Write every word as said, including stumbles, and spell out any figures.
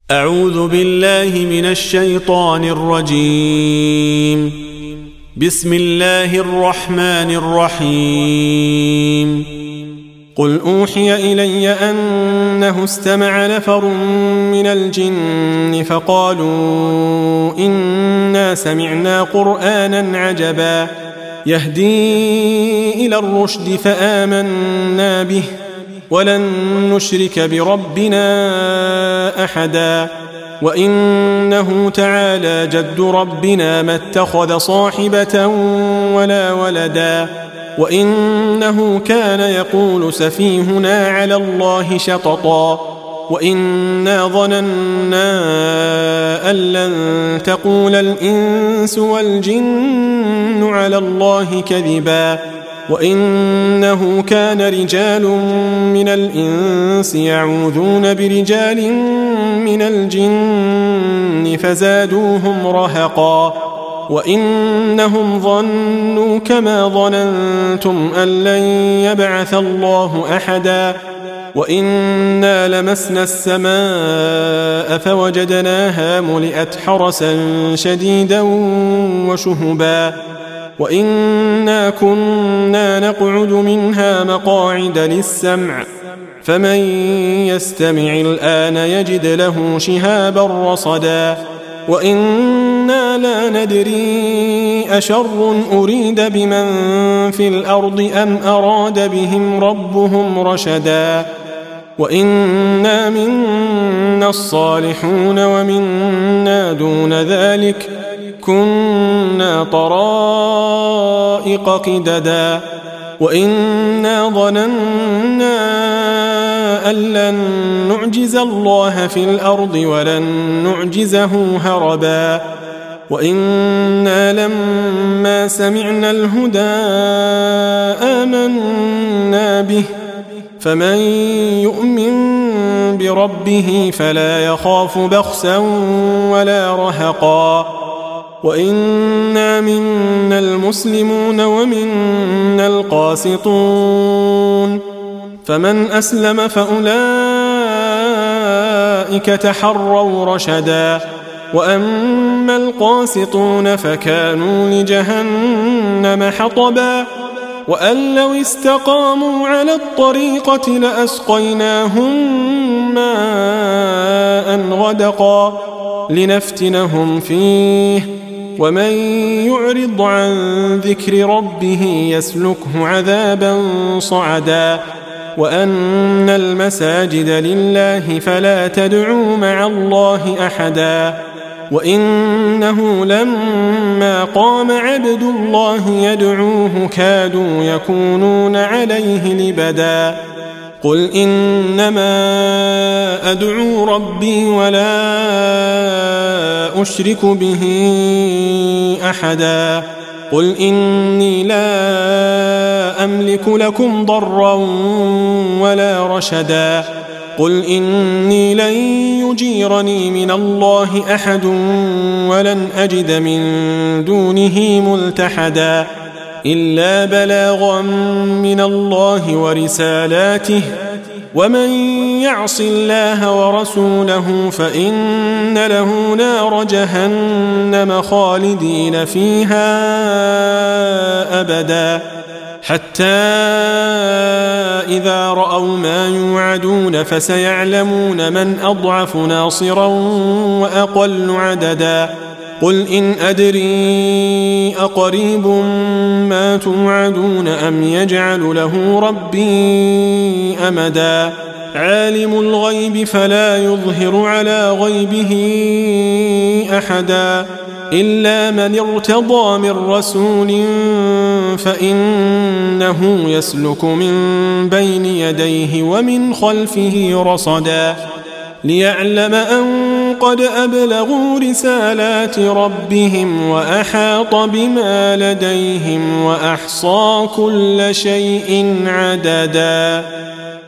أعوذ بالله من الشيطان الرجيم. بسم الله الرحمن الرحيم. قل أوحي إلي أنه استمع نفر من الجن فقالوا إنا سمعنا قرآنا عجبا يهدي إلى الرشد فآمنا به ولن نشرك بربنا أحدا وإنه تعالى جد ربنا ما اتخذ صاحبة ولا ولدا وإنه كان يقول سفيهنا على الله شططا وإنا ظننا أن لن تقول الإنس والجن على الله كذبا وإنه كان رجال من الإنس يعوذون برجال من الجن فزادوهم رهقا وإنهم ظنوا كما ظننتم أن لن يبعث الله أحدا وإنا لمسنا السماء فوجدناها ملئت حرسا شديدا وشهبا وإنا كنا نقعد منها مقاعد للسمع فمن يستمع الآن يجد له شهابا رصدا وإنا لا ندري أشر أريد بمن في الأرض أم أراد بهم ربهم رشدا وإنا منا الصالحون ومنا دون ذلك كنا طرائق قددا وإنا ظننا أن لن نعجز الله في الأرض ولن نعجزه هربا وإنا لما سمعنا الهدى آمنا به فمن يؤمن بربه فلا يخاف بخسا ولا رهقا وإنا منا المسلمون ومنا القاسطون فمن أسلم فأولئك تحروا رشدا وأما القاسطون فكانوا لجهنم حطبا وأن لو استقاموا على الطريقة لأسقيناهم ماء غدقا لنفتنهم فيه ومن يعرض عن ذكر ربه يسلكه عذابا صعدا وأن المساجد لله فلا تدعوا مع الله أحدا وإنه لما قام عبد الله يدعوه كادوا يكونون عليه لبدا قل إنما أدعو ربي ولا أشرك به أحدا قل إني لا أملك لكم ضرا ولا رشدا قل إني لن يجيرني من الله أحد ولن أجد من دونه ملتحدا إلا بلاغا من الله ورسالاته ومن يعص الله ورسوله فإن له نار جهنم خالدين فيها أبدا حتى إذا رأوا ما يوعدون فسيعلمون من أضعف ناصرا وأقل عددا قل إن أدري أقريب ما توعدون أم يجعل له ربي أمدا عالم الغيب فلا يظهر على غيبه أحدا إلا من ارتضى من رسول فإنه يسلك من بين يديه ومن خلفه رصدا ليعلم أن قد أبلغوا رسالات ربهم وأحاط بما لديهم وأحصى كل شيء عددا.